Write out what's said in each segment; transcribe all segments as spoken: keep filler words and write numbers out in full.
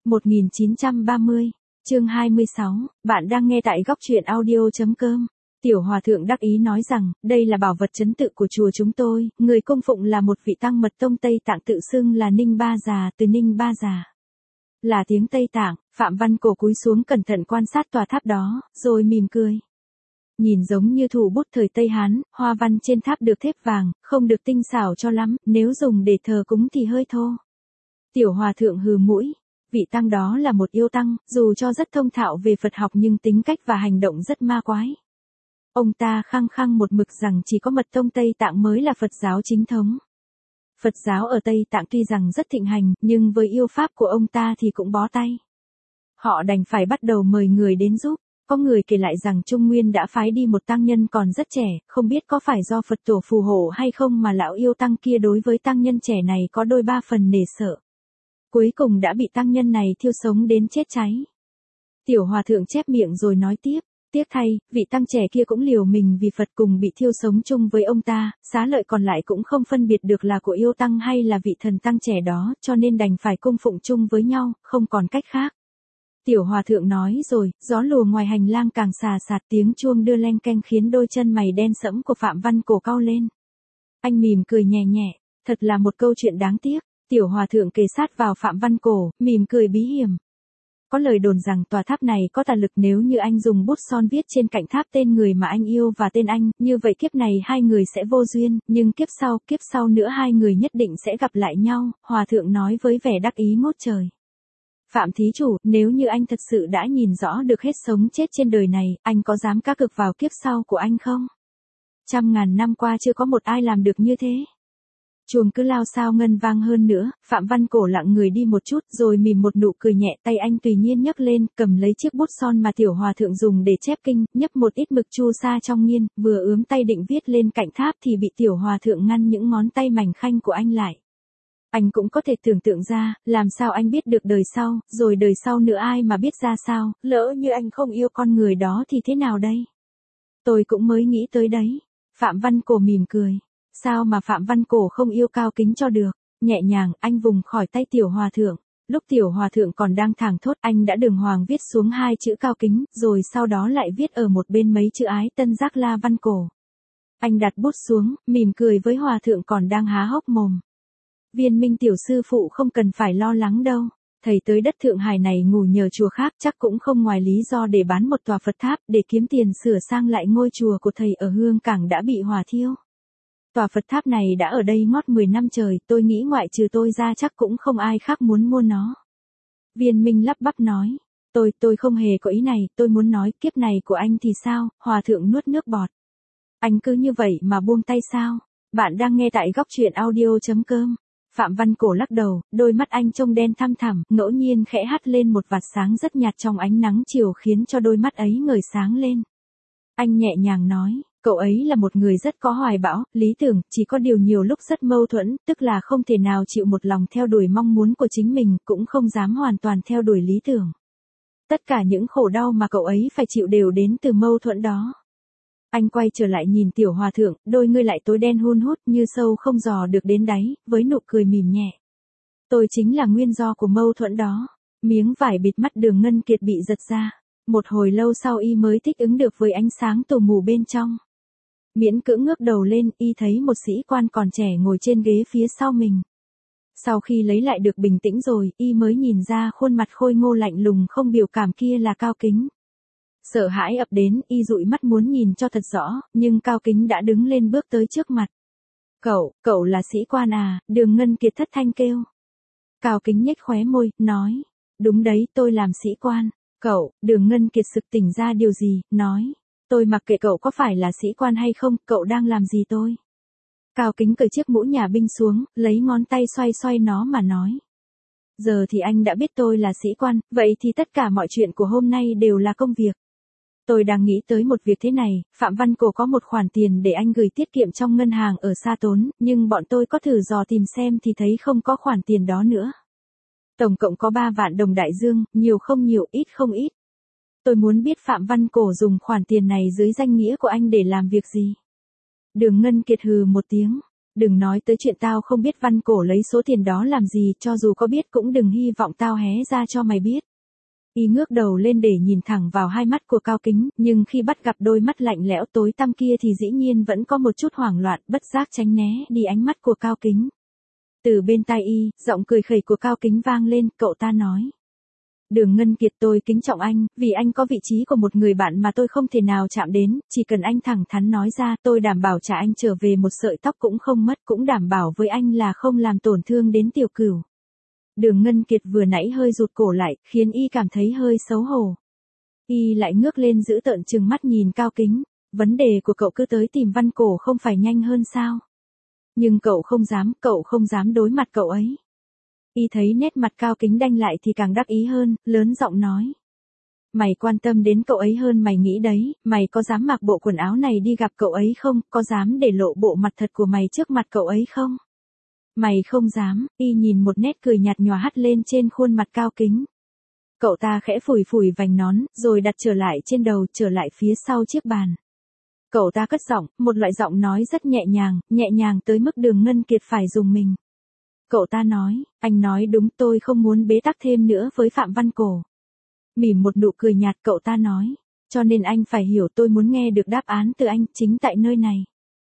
một nghìn chín trăm ba mươi, chương hai mươi sáu, bạn đang nghe tại góc truyện audio.com. Tiểu Hòa Thượng đắc ý nói rằng, đây là bảo vật trấn tự của chùa chúng tôi, người cung phụng là một vị tăng mật tông Tây Tạng tự xưng là Ninh Ba Già, từ Ninh Ba Già. Là tiếng Tây Tạng, Phạm Văn Cổ cúi xuống cẩn thận quan sát tòa tháp đó, rồi mỉm cười. Nhìn giống như thủ bút thời Tây Hán, hoa văn trên tháp được thép vàng, không được tinh xảo cho lắm, nếu dùng để thờ cúng thì hơi thô. Tiểu Hòa Thượng hừ mũi. Vị tăng đó là một yêu tăng, dù cho rất thông thạo về Phật học nhưng tính cách và hành động rất ma quái. Ông ta khăng khăng một mực rằng chỉ có mật tông Tây Tạng mới là Phật giáo chính thống. Phật giáo ở Tây Tạng tuy rằng rất thịnh hành, nhưng với yêu pháp của ông ta thì cũng bó tay. Họ đành phải bắt đầu mời người đến giúp. Có người kể lại rằng Trung Nguyên đã phái đi một tăng nhân còn rất trẻ, không biết có phải do Phật tổ phù hộ hay không mà lão yêu tăng kia đối với tăng nhân trẻ này có đôi ba phần nể sợ. Cuối cùng đã bị tăng nhân này thiêu sống đến chết cháy. Tiểu Hòa Thượng chép miệng rồi nói tiếp, tiếc thay, vị tăng trẻ kia cũng liều mình vì Phật cùng bị thiêu sống chung với ông ta, xá lợi còn lại cũng không phân biệt được là của yêu tăng hay là vị thần tăng trẻ đó, cho nên đành phải cung phụng chung với nhau, không còn cách khác. Tiểu Hòa Thượng nói rồi, gió lùa ngoài hành lang càng xà xạt, tiếng chuông đưa leng keng khiến đôi chân mày đen sẫm của Phạm Văn Cổ cau lên. Anh mỉm cười nhẹ nhẹ, thật là một câu chuyện đáng tiếc. Tiểu Hòa Thượng kề sát vào Phạm Văn Cổ, mỉm cười bí hiểm. Có lời đồn rằng tòa tháp này có tà lực, nếu như anh dùng bút son viết trên cạnh tháp tên người mà anh yêu và tên anh, như vậy kiếp này hai người sẽ vô duyên, nhưng kiếp sau, kiếp sau nữa hai người nhất định sẽ gặp lại nhau, Hòa Thượng nói với vẻ đắc ý ngút trời. Phạm thí chủ, nếu như anh thật sự đã nhìn rõ được hết sống chết trên đời này, anh có dám cá cược vào kiếp sau của anh không? Trăm ngàn năm qua chưa có một ai làm được như thế. Chuông cứ lao sao ngân vang hơn nữa, Phạm Văn Cổ lặng người đi một chút rồi mỉm một nụ cười nhẹ, tay anh tùy nhiên nhấc lên, cầm lấy chiếc bút son mà Tiểu Hòa Thượng dùng để chép kinh, nhấp một ít mực chu sa trong nghiên, vừa ướm tay định viết lên cạnh tháp thì bị Tiểu Hòa Thượng ngăn những ngón tay mảnh khanh của anh lại. Anh cũng có thể tưởng tượng ra, làm sao anh biết được đời sau, rồi đời sau nữa ai mà biết ra sao, lỡ như anh không yêu con người đó thì thế nào đây? Tôi cũng mới nghĩ tới đấy. Phạm Văn Cổ mỉm cười. Sao mà Phạm Văn Cổ không yêu Cao Kính cho được? Nhẹ nhàng, anh vùng khỏi tay Tiểu Hòa Thượng. Lúc Tiểu Hòa Thượng còn đang thảng thốt, anh đã đường hoàng viết xuống hai chữ Cao Kính, rồi sau đó lại viết ở một bên mấy chữ Ái Tân Giác La Văn Cổ. Anh đặt bút xuống, mỉm cười với Hòa Thượng còn đang há hốc mồm. Viên Minh tiểu sư phụ không cần phải lo lắng đâu. Thầy tới đất Thượng Hải này ngủ nhờ chùa khác chắc cũng không ngoài lý do để bán một tòa Phật tháp để kiếm tiền sửa sang lại ngôi chùa của thầy ở Hương Cảng đã bị hỏa thiêu. Tòa Phật tháp này đã ở đây ngót mười năm trời, tôi nghĩ ngoại trừ tôi ra chắc cũng không ai khác muốn mua nó. Viên Minh lắp bắp nói, tôi, tôi không hề có ý này, tôi muốn nói kiếp này của anh thì sao? Hòa Thượng nuốt nước bọt. Anh cứ như vậy mà buông tay sao? Bạn đang nghe tại góc truyện audio.com. Phạm Văn Cổ lắc đầu, đôi mắt anh trông đen thăm thẳm, ngẫu nhiên khẽ hắt lên một vạt sáng rất nhạt trong ánh nắng chiều khiến cho đôi mắt ấy ngời sáng lên. Anh nhẹ nhàng nói, cậu ấy là một người rất có hoài bão, lý tưởng, chỉ có điều nhiều lúc rất mâu thuẫn, tức là không thể nào chịu một lòng theo đuổi mong muốn của chính mình, cũng không dám hoàn toàn theo đuổi lý tưởng. Tất cả những khổ đau mà cậu ấy phải chịu đều đến từ mâu thuẫn đó. Anh quay trở lại nhìn Tiểu Hòa Thượng, đôi ngươi lại tối đen hun hút như sâu không dò được đến đáy, với nụ cười mỉm nhẹ. Tôi chính là nguyên do của mâu thuẫn đó. Miếng vải bịt mắt Đường Ngân Kiệt bị giật ra. Một hồi lâu sau y mới thích ứng được với ánh sáng tù mù bên trong. Miễn cưỡng ngước đầu lên, y thấy một sĩ quan còn trẻ ngồi trên ghế phía sau mình. Sau khi lấy lại được bình tĩnh rồi, y mới nhìn ra khuôn mặt khôi ngô lạnh lùng không biểu cảm kia là Cao Kính. Sợ hãi ập đến, y dụi mắt muốn nhìn cho thật rõ, nhưng Cao Kính đã đứng lên bước tới trước mặt. Cậu, cậu là sĩ quan à? Đường Ngân Kiệt thất thanh kêu. Cao Kính nhếch khóe môi, nói. Đúng đấy, tôi làm sĩ quan. Cậu, Đường Ngân Kiệt sực tỉnh ra điều gì, nói. Tôi mặc kệ cậu có phải là sĩ quan hay không, cậu đang làm gì tôi? Cao Kính cởi chiếc mũ nhà binh xuống, lấy ngón tay xoay xoay nó mà nói. Giờ thì anh đã biết tôi là sĩ quan, vậy thì tất cả mọi chuyện của hôm nay đều là công việc. Tôi đang nghĩ tới một việc thế này, Phạm Văn Cổ có một khoản tiền để anh gửi tiết kiệm trong ngân hàng ở Sa Tốn, nhưng bọn tôi có thử dò tìm xem thì thấy không có khoản tiền đó nữa. Tổng cộng có ba vạn đồng đại dương, nhiều không nhiều, ít không ít. Tôi muốn biết Phạm Văn Cổ dùng khoản tiền này dưới danh nghĩa của anh để làm việc gì. Đường Ngân Kiệt hừ một tiếng. Đừng nói tới chuyện tao không biết Văn Cổ lấy số tiền đó làm gì, cho dù có biết cũng đừng hy vọng tao hé ra cho mày biết. Y ngước đầu lên để nhìn thẳng vào hai mắt của Cao Kính, nhưng khi bắt gặp đôi mắt lạnh lẽo tối tăm kia thì dĩ nhiên vẫn có một chút hoảng loạn, bất giác tránh né đi ánh mắt của Cao Kính. Từ bên tai Y, giọng cười khẩy của Cao Kính vang lên, cậu ta nói. Đường Ngân Kiệt, tôi kính trọng anh, vì anh có vị trí của một người bạn mà tôi không thể nào chạm đến, chỉ cần anh thẳng thắn nói ra, tôi đảm bảo trả anh trở về một sợi tóc cũng không mất, cũng đảm bảo với anh là không làm tổn thương đến Tiểu Cửu. Đường Ngân Kiệt vừa nãy hơi rụt cổ lại, khiến Y cảm thấy hơi xấu hổ. Y lại ngước lên giữ tợn trừng mắt nhìn Cao Kính, vấn đề của cậu cứ tới tìm Văn Cổ không phải nhanh hơn sao? Nhưng cậu không dám, cậu không dám đối mặt cậu ấy. Y thấy nét mặt Cao Kính đanh lại thì càng đắc ý hơn, lớn giọng nói. Mày quan tâm đến cậu ấy hơn mày nghĩ đấy, mày có dám mặc bộ quần áo này đi gặp cậu ấy không, có dám để lộ bộ mặt thật của mày trước mặt cậu ấy không? Mày không dám. Y nhìn một nét cười nhạt nhòa hắt lên trên khuôn mặt Cao Kính. Cậu ta khẽ phủi phủi vành nón, rồi đặt trở lại trên đầu, trở lại phía sau chiếc bàn. Cậu ta cất giọng, một loại giọng nói rất nhẹ nhàng, nhẹ nhàng tới mức Đường Ngân Kiệt phải dùng mình. Cậu ta nói, anh nói đúng, tôi không muốn bế tắc thêm nữa với Phạm Văn Cổ. Mỉm một nụ cười nhạt, cậu ta nói, cho nên anh phải hiểu, tôi muốn nghe được đáp án từ anh, chính tại nơi này.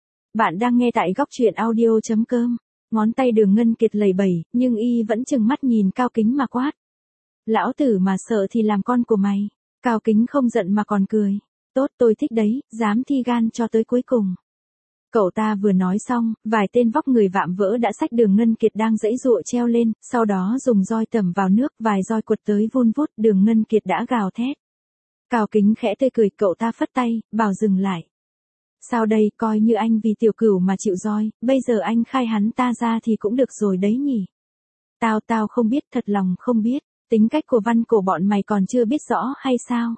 Bạn đang nghe tại góc truyện audio chấm com. Ngón tay Đường Ngân Kiệt lầy bẩy, nhưng Y vẫn trừng mắt nhìn Cao Kính mà quát. Lão tử mà sợ thì làm con của mày. Cao Kính không giận mà còn cười. Tốt, tôi thích đấy, dám thi gan cho tới cuối cùng. Cậu ta vừa nói xong, vài tên vóc người vạm vỡ đã xách Đường Ngân Kiệt đang giãy giụa treo lên, sau đó dùng roi tẩm vào nước, vài roi quật tới vun vút, Đường Ngân Kiệt đã gào thét. Cao Kính khẽ tươi cười, cậu ta phất tay, bảo dừng lại. Sao đây, coi như anh vì Tiểu Cửu mà chịu roi, bây giờ anh khai hắn ta ra thì cũng được rồi đấy nhỉ. Tao tao không biết, thật lòng không biết, tính cách của Văn Cổ bọn mày còn chưa biết rõ hay sao?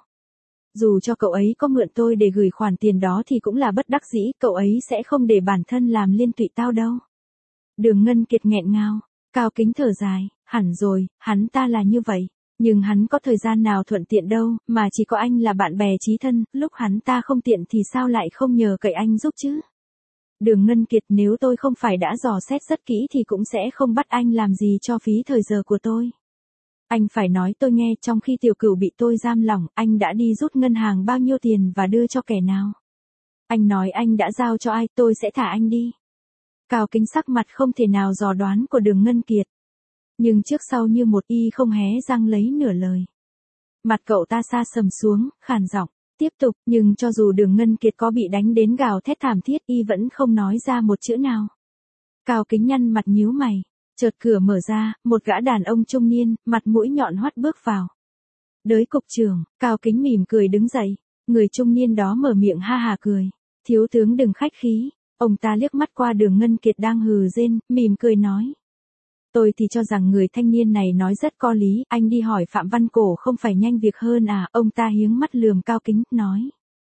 Dù cho cậu ấy có mượn tôi để gửi khoản tiền đó thì cũng là bất đắc dĩ, cậu ấy sẽ không để bản thân làm liên lụy tao đâu. Đường Ngân Kiệt nghẹn ngào, Cao Kính thở dài, hẳn rồi, hắn ta là như vậy, nhưng hắn có thời gian nào thuận tiện đâu, mà chỉ có anh là bạn bè chí thân, lúc hắn ta không tiện thì sao lại không nhờ cậy anh giúp chứ? Đường Ngân Kiệt, nếu tôi không phải đã dò xét rất kỹ thì cũng sẽ không bắt anh làm gì cho phí thời giờ của tôi. Anh phải nói tôi nghe, trong khi Tiểu Cửu bị tôi giam lỏng, anh đã đi rút ngân hàng bao nhiêu tiền và đưa cho kẻ nào? Anh nói anh đã giao cho ai, tôi sẽ thả anh đi. Cao Kính sắc mặt không thể nào dò đoán của Đường Ngân Kiệt. Nhưng trước sau như một, Y không hé răng lấy nửa lời. Mặt cậu ta sa sầm xuống, khàn giọng, tiếp tục, nhưng cho dù Đường Ngân Kiệt có bị đánh đến gào thét thảm thiết, Y vẫn không nói ra một chữ nào. Cao Kính nhăn mặt nhíu mày. Chợt cửa mở ra, một gã đàn ông trung niên, mặt mũi nhọn hoắt bước vào. Đới cục trưởng. Cao Kính mỉm cười đứng dậy. Người trung niên đó mở miệng ha hà cười. Thiếu tướng đừng khách khí. Ông ta liếc mắt qua Đường Ngân Kiệt đang hừ rên, mỉm cười nói. Tôi thì cho rằng người thanh niên này nói rất có lý, anh đi hỏi Phạm Văn Cổ không phải nhanh việc hơn à? Ông ta hiếng mắt lườm Cao Kính, nói.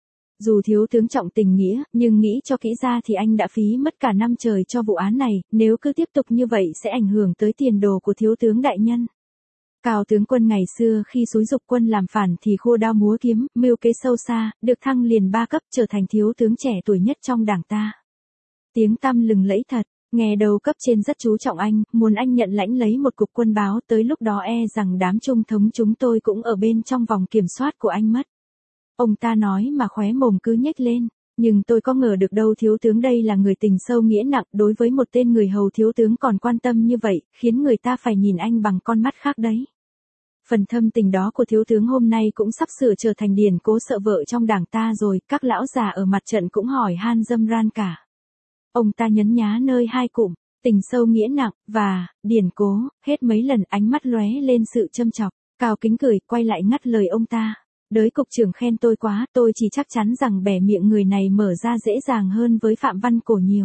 Dù thiếu tướng trọng tình nghĩa, nhưng nghĩ cho kỹ ra thì anh đã phí mất cả năm trời cho vụ án này, nếu cứ tiếp tục như vậy sẽ ảnh hưởng tới tiền đồ của thiếu tướng đại nhân. Cao tướng quân ngày xưa khi xúi dục quân làm phản thì khua đao múa kiếm, mưu kế sâu xa, được thăng liền ba cấp, trở thành thiếu tướng trẻ tuổi nhất trong đảng ta. Tiếng tăm lừng lẫy thật, nghe đầu cấp trên rất chú trọng anh, muốn anh nhận lãnh lấy một cục quân báo, tới lúc đó e rằng đám trung thống chúng tôi cũng ở bên trong vòng kiểm soát của anh mất. Ông ta nói mà khóe mồm cứ nhếch lên, nhưng tôi có ngờ được đâu thiếu tướng đây là người tình sâu nghĩa nặng, đối với một tên người hầu thiếu tướng còn quan tâm như vậy, khiến người ta phải nhìn anh bằng con mắt khác đấy. Phần thâm tình đó của thiếu tướng hôm nay cũng sắp sửa trở thành điển cố sợ vợ trong đảng ta rồi, các lão già ở mặt trận cũng hỏi han dâm ran cả. Ông ta nhấn nhá nơi hai cụm, tình sâu nghĩa nặng, và, điển cố, hết mấy lần ánh mắt lóe lên sự châm chọc. Cao Kính cười, quay lại ngắt lời ông ta. Đới cục trưởng khen tôi quá, tôi chỉ chắc chắn rằng bẻ miệng người này mở ra dễ dàng hơn với Phạm Văn Cổ nhiều.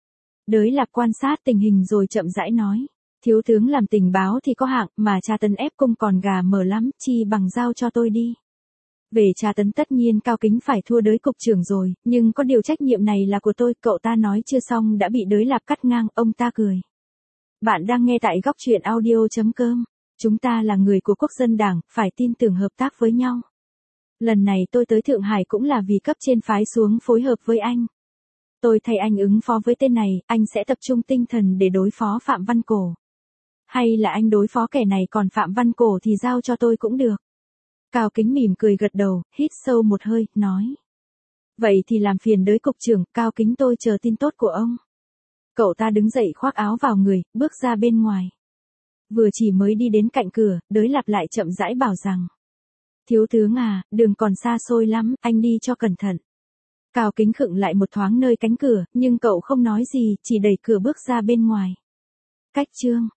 Đới Lạp quan sát tình hình rồi chậm rãi nói. Thiếu tướng làm tình báo thì có hạng, mà tra tấn ép cung còn gà mờ lắm, chi bằng giao cho tôi đi. Về tra tấn tất nhiên Cao Kính phải thua Đới cục trưởng rồi, nhưng có điều trách nhiệm này là của tôi, cậu ta nói chưa xong đã bị Đới Lạp cắt ngang, ông ta cười. Bạn đang nghe tại góc truyện audio chấm com. Chúng ta là người của quốc dân đảng, phải tin tưởng hợp tác với nhau. Lần này tôi tới Thượng Hải cũng là vì cấp trên phái xuống phối hợp với anh. Tôi thay anh ứng phó với tên này, anh sẽ tập trung tinh thần để đối phó Phạm Văn Cổ. Hay là anh đối phó kẻ này còn Phạm Văn Cổ thì giao cho tôi cũng được. Cao Kính mỉm cười gật đầu, hít sâu một hơi, nói. Vậy thì làm phiền đới cục trưởng, Cao Kính tôi chờ tin tốt của ông. Cậu ta đứng dậy khoác áo vào người, bước ra bên ngoài. Vừa chỉ mới đi đến cạnh cửa, đới lặp lại chậm rãi bảo rằng. Thiếu tướng à, đường còn xa xôi lắm, anh đi cho cẩn thận. Cao Kính khựng lại một thoáng nơi cánh cửa, nhưng cậu không nói gì, chỉ đẩy cửa bước ra bên ngoài. Cách chương